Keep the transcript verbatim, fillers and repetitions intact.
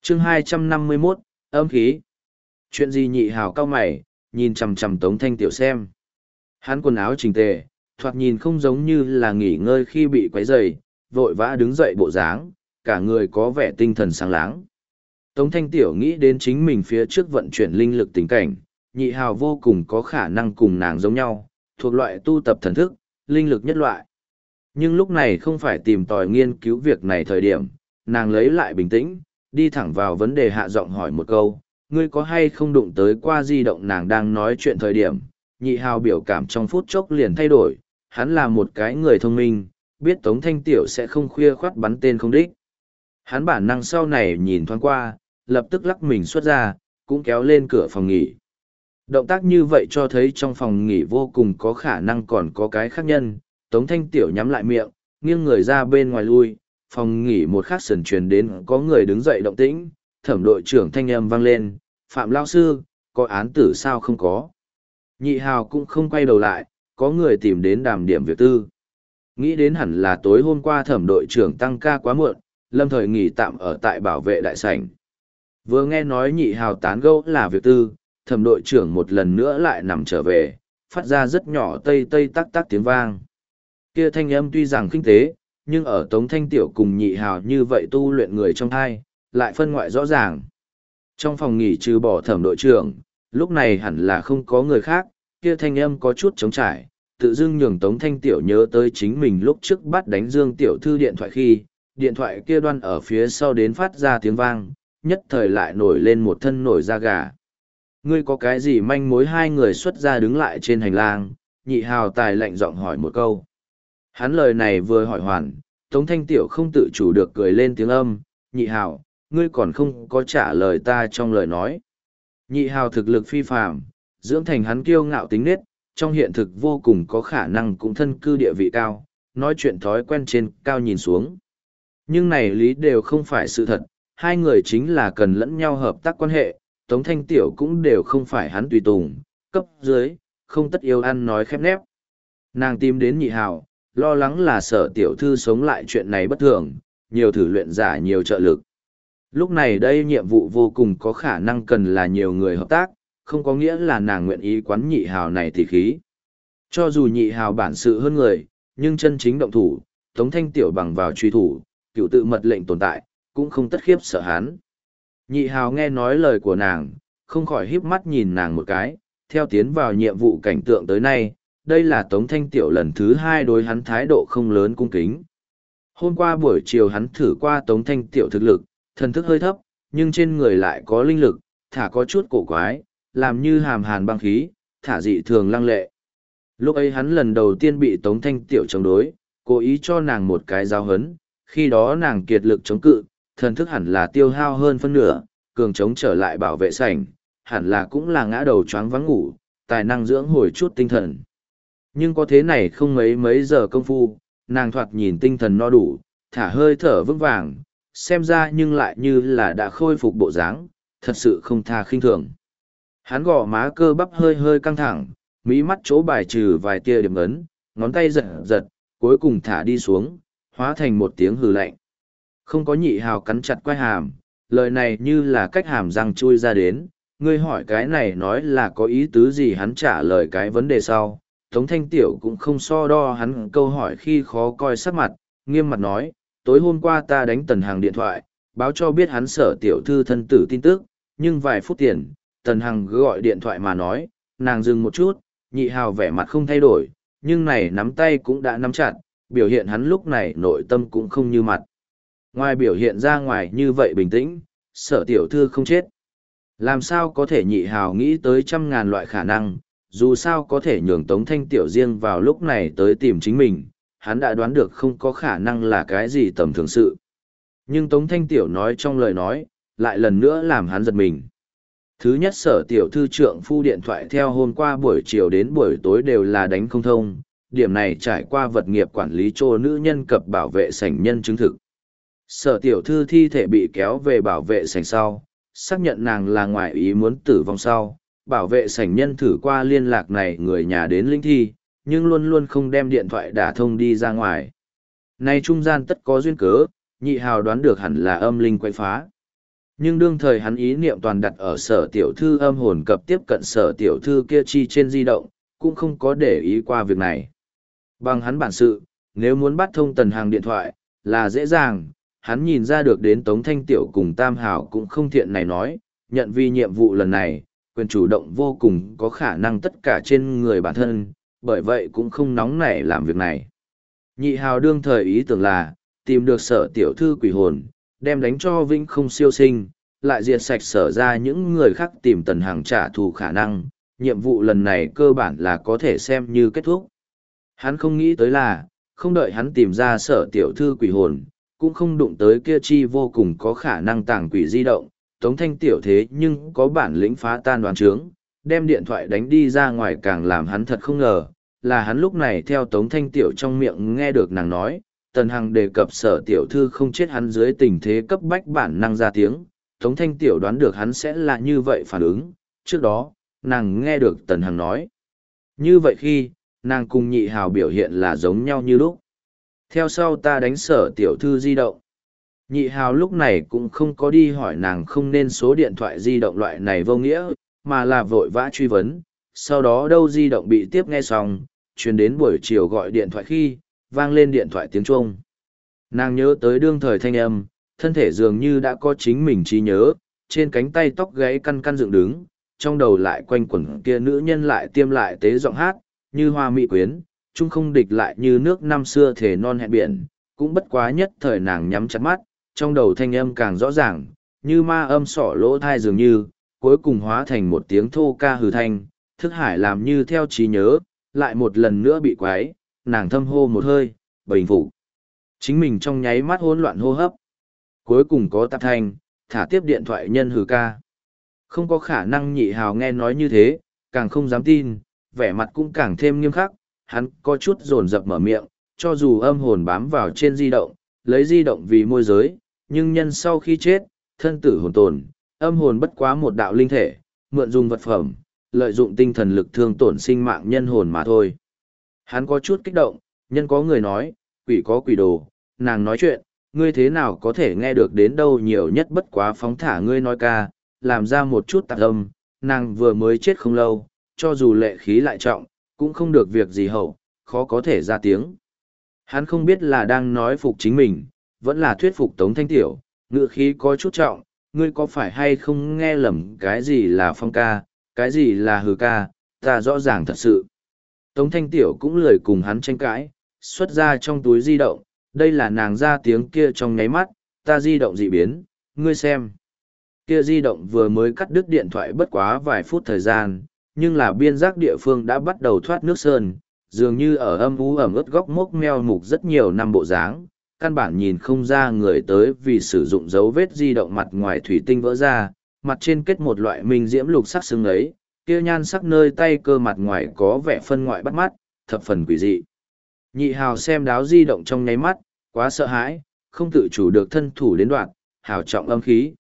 chương hai trăm năm mươi mốt, âm khí. Chuyện gì nhị hào cao mày, nhìn chằm chằm Tống Thanh Tiểu xem. Hắn quần áo chỉnh tề, thoạt nhìn không giống như là nghỉ ngơi khi bị quấy rầy, vội vã đứng dậy bộ dáng, cả người có vẻ tinh thần sáng láng. Tống Thanh Tiểu nghĩ đến chính mình phía trước vận chuyển linh lực tình cảnh, nhị hào vô cùng có khả năng cùng nàng giống nhau, thuộc loại tu tập thần thức, linh lực nhất loại. Nhưng lúc này không phải tìm tòi nghiên cứu việc này thời điểm, nàng lấy lại bình tĩnh, đi thẳng vào vấn đề hạ giọng hỏi một câu, ngươi có hay không đụng tới qua di động. Nàng đang nói chuyện thời điểm, nhị hào biểu cảm trong phút chốc liền thay đổi, hắn là một cái người thông minh, biết Tống Thanh Tiểu sẽ không khuya khoắt bắn tên không đích. Hắn bản năng sau này nhìn thoáng qua, lập tức lắc mình xuất ra, cũng kéo lên cửa phòng nghỉ. Động tác như vậy cho thấy trong phòng nghỉ vô cùng có khả năng còn có cái khác nhân. Tống Thanh Tiểu nhắm lại miệng, nghiêng người ra bên ngoài lui, phòng nghỉ một khắc sần truyền đến có người đứng dậy động tĩnh, thẩm đội trưởng thanh âm vang lên, Phạm Lao Sư, có án tử sao không có. Nhị hào cũng không quay đầu lại, có người tìm đến đàm điểm việc tư. Nghĩ đến hẳn là tối hôm qua thẩm đội trưởng tăng ca quá muộn, lâm thời nghỉ tạm ở tại bảo vệ đại sảnh. Vừa nghe nói nhị hào tán gẫu là việc tư, thẩm đội trưởng một lần nữa lại nằm trở về, phát ra rất nhỏ tây tây tắc tắc tiếng vang. Kia thanh âm tuy rằng kinh tế, nhưng ở Tống Thanh Tiểu cùng nhị hào như vậy tu luyện người trong hai, lại phân ngoại rõ ràng. Trong phòng nghỉ trừ bỏ thẩm đội trưởng, lúc này hẳn là không có người khác, kia thanh âm có chút trống trải, tự dưng nhường Tống Thanh Tiểu nhớ tới chính mình lúc trước bắt đánh Dương Tiểu Thư điện thoại khi, điện thoại kia đoan ở phía sau đến phát ra tiếng vang, nhất thời lại nổi lên một thân nổi da gà. Ngươi có cái gì manh mối? Hai người xuất ra đứng lại trên hành lang, nhị hào tài lạnh giọng hỏi một câu. Hắn lời này vừa hỏi hoàn, Tống Thanh Tiểu không tự chủ được cười lên tiếng âm, nhị hào, ngươi còn không có trả lời ta trong lời nói. Nhị hào thực lực phi phàm, dưỡng thành hắn kiêu ngạo tính nết, trong hiện thực vô cùng có khả năng cũng thân cư địa vị cao, nói chuyện thói quen trên cao nhìn xuống. Nhưng này lý đều không phải sự thật, hai người chính là cần lẫn nhau hợp tác quan hệ, Tống Thanh Tiểu cũng đều không phải hắn tùy tùng, cấp dưới, không tất yêu ăn nói khép nép. Nàng tìm đến nhị hào, lo lắng là sợ tiểu thư sống lại chuyện này bất thường, nhiều thử luyện giả nhiều trợ lực. Lúc này đây nhiệm vụ vô cùng có khả năng cần là nhiều người hợp tác, không có nghĩa là nàng nguyện ý quán nhị hào này thì khí. Cho dù nhị hào bản sự hơn người, nhưng chân chính động thủ, Tống Thanh Tiểu bằng vào truy thủ, cựu tự mật lệnh tồn tại, cũng không tất khiếp sợ hắn. Nhị hào nghe nói lời của nàng, không khỏi híp mắt nhìn nàng một cái, theo tiến vào nhiệm vụ cảnh tượng tới nay, đây là Tống Thanh Tiểu lần thứ hai đối hắn thái độ không lớn cung kính. Hôm qua buổi chiều hắn thử qua Tống Thanh Tiểu thực lực, thần thức hơi thấp, nhưng trên người lại có linh lực, thả có chút cổ quái, làm như hàm hàn băng khí, thả dị thường lăng lệ. Lúc ấy hắn lần đầu tiên bị Tống Thanh Tiểu chống đối, cố ý cho nàng một cái giáo hấn, khi đó nàng kiệt lực chống cự, thần thức hẳn là tiêu hao hơn phân nửa, cường chống trở lại bảo vệ sảnh, hẳn là cũng là ngã đầu choáng vắng ngủ, tài năng dưỡng hồi chút tinh thần. Nhưng có thế này không mấy mấy giờ công phu, nàng thoạt nhìn tinh thần no đủ, thả hơi thở vững vàng, xem ra nhưng lại như là đã khôi phục bộ dáng, thật sự không tha khinh thường. Hắn gò má cơ bắp hơi hơi căng thẳng, mí mắt chỗ bài trừ vài tia điểm ấn, ngón tay giật giật, cuối cùng thả đi xuống, hóa thành một tiếng hừ lạnh. Không có nhị hào cắn chặt quai hàm, lời này như là cách hàm răng chui ra đến, ngươi hỏi cái này nói là có ý tứ gì? Hắn trả lời cái vấn đề sau. Tống Thanh Tiểu cũng không so đo hắn câu hỏi khi khó coi sắc mặt, nghiêm mặt nói, tối hôm qua ta đánh Tần Hằng điện thoại, báo cho biết hắn Sở tiểu thư thân tử tin tức, nhưng vài phút tiền, Tần Hằng gọi điện thoại mà nói, nàng dừng một chút, nhị hào vẻ mặt không thay đổi, nhưng này nắm tay cũng đã nắm chặt, biểu hiện hắn lúc này nội tâm cũng không như mặt. Ngoài biểu hiện ra ngoài như vậy bình tĩnh, Sở tiểu thư không chết. Làm sao có thể? Nhị hào nghĩ tới trăm ngàn loại khả năng, dù sao có thể nhường Tống Thanh Tiểu riêng vào lúc này tới tìm chính mình, hắn đã đoán được không có khả năng là cái gì tầm thường sự. Nhưng Tống Thanh Tiểu nói trong lời nói, lại lần nữa làm hắn giật mình. Thứ nhất, Sở tiểu thư trượng phu điện thoại theo hôm qua buổi chiều đến buổi tối đều là đánh không thông, điểm này trải qua vật nghiệp quản lý chỗ nữ nhân cập bảo vệ sảnh nhân chứng thực. Sở tiểu thư thi thể bị kéo về bảo vệ sảnh sau, xác nhận nàng là ngoại ý muốn tử vong sau, bảo vệ sảnh nhân thử qua liên lạc này người nhà đến linh thi, nhưng luôn luôn không đem điện thoại đả thông đi ra ngoài. Nay trung gian tất có duyên cớ, nhị hào đoán được hẳn là âm linh quay phá. Nhưng đương thời hắn ý niệm toàn đặt ở sở tiểu thư âm hồn cập tiếp cận sở tiểu thư kia chi trên di động, cũng không có để ý qua việc này. Bằng hắn bản sự, nếu muốn bắt thông Tần Hằng điện thoại, là dễ dàng, hắn nhìn ra được đến Tống Thanh Tiểu cùng Tam Hảo cũng không thiện này nói, nhận vì nhiệm vụ lần này, quyền chủ động vô cùng có khả năng tất cả trên người bản thân, bởi vậy cũng không nóng nảy làm việc này. Nhị Hào đương thời ý tưởng là, tìm được sở tiểu thư quỷ hồn, đem đánh cho Vĩnh không siêu sinh, lại diệt sạch sở ra những người khác tìm Tần Hằng trả thù khả năng, nhiệm vụ lần này cơ bản là có thể xem như kết thúc. Hắn không nghĩ tới là, không đợi hắn tìm ra sở tiểu thư quỷ hồn, cũng không đụng tới kia chi vô cùng có khả năng tàng quỷ di động, Tống Thanh Tiểu thế nhưng có bản lĩnh phá tan đoán trướng, đem điện thoại đánh đi ra ngoài càng làm hắn thật không ngờ, là hắn lúc này theo Tống Thanh Tiểu trong miệng nghe được nàng nói, Tần Hằng đề cập sở tiểu thư không chết hắn dưới tình thế cấp bách bản năng ra tiếng, Tống Thanh Tiểu đoán được hắn sẽ là như vậy phản ứng, trước đó, nàng nghe được Tần Hằng nói. Như vậy khi, nàng cùng Nhị Hào biểu hiện là giống nhau như lúc. Theo sau ta đánh sở tiểu thư di động. Nhị Hào lúc này cũng không có đi hỏi nàng không nên số điện thoại di động loại này vô nghĩa, mà là vội vã truy vấn. Sau đó đâu di động bị tiếp nghe xong, truyền đến buổi chiều gọi điện thoại khi, vang lên điện thoại tiếng Trung. Nàng nhớ tới đương thời thanh âm, thân thể dường như đã có chính mình trí nhớ, trên cánh tay tóc gáy căn căn dựng đứng, trong đầu lại quanh quẩn kia nữ nhân lại tiêm lại tế giọng hát, như hoa mỹ quyến, chung không địch lại như nước năm xưa thể non hẹn biển, cũng bất quá nhất thời nàng nhắm chặt mắt, trong đầu thanh âm càng rõ ràng, như ma âm sỏ lỗ thai dường như, cuối cùng hóa thành một tiếng thô ca hừ thanh, thức hải làm như theo trí nhớ, lại một lần nữa bị quái, nàng thâm hô một hơi, bình phục. Chính mình trong nháy mắt hỗn loạn hô hấp. Cuối cùng có tạp thanh, thả tiếp điện thoại nhân hừ ca. Không có khả năng Nhị Hào nghe nói như thế, càng không dám tin, vẻ mặt cũng càng thêm nghiêm khắc, hắn có chút dồn dập mở miệng, cho dù âm hồn bám vào trên di động, lấy di động vì môi giới, nhưng nhân sau khi chết, thân tử hồn tồn, âm hồn bất quá một đạo linh thể, mượn dùng vật phẩm, lợi dụng tinh thần lực thương tổn sinh mạng nhân hồn mà thôi. Hắn có chút kích động, nhân có người nói, quỷ có quỷ đồ, nàng nói chuyện, ngươi thế nào có thể nghe được đến đâu nhiều nhất bất quá phóng thả ngươi nói ca, làm ra một chút tạp âm, nàng vừa mới chết không lâu, cho dù lệ khí lại trọng, cũng không được việc gì hậu, khó có thể ra tiếng. Hắn không biết là đang nói phục chính mình, vẫn là thuyết phục Tống Thanh Tiểu, ngựa khí có chút trọng, ngươi có phải hay không nghe lầm cái gì là phong ca, cái gì là hừ ca, ta rõ ràng thật sự. Tống Thanh Tiểu cũng lười cùng hắn tranh cãi, xuất ra trong túi di động, đây là nàng ra tiếng kia trong nháy mắt, ta di động dị biến, ngươi xem. Kia di động vừa mới cắt đứt điện thoại bất quá vài phút thời gian, nhưng là biên giác địa phương đã bắt đầu thoát nước sơn, dường như ở âm u ẩm ướt góc mốc meo mục rất nhiều năm bộ dáng, căn bản nhìn không ra người tới vì sử dụng dấu vết di động mặt ngoài thủy tinh vỡ ra, mặt trên kết một loại minh diễm lục sắc xứng ấy, kia nhan sắc nơi tay cơ mặt ngoài có vẻ phân ngoại bắt mắt, thập phần quỷ dị. Nhị Hào xem đáo di động trong nháy mắt, quá sợ hãi, không tự chủ được thân thủ đến đoạn, hào trọng âm khí.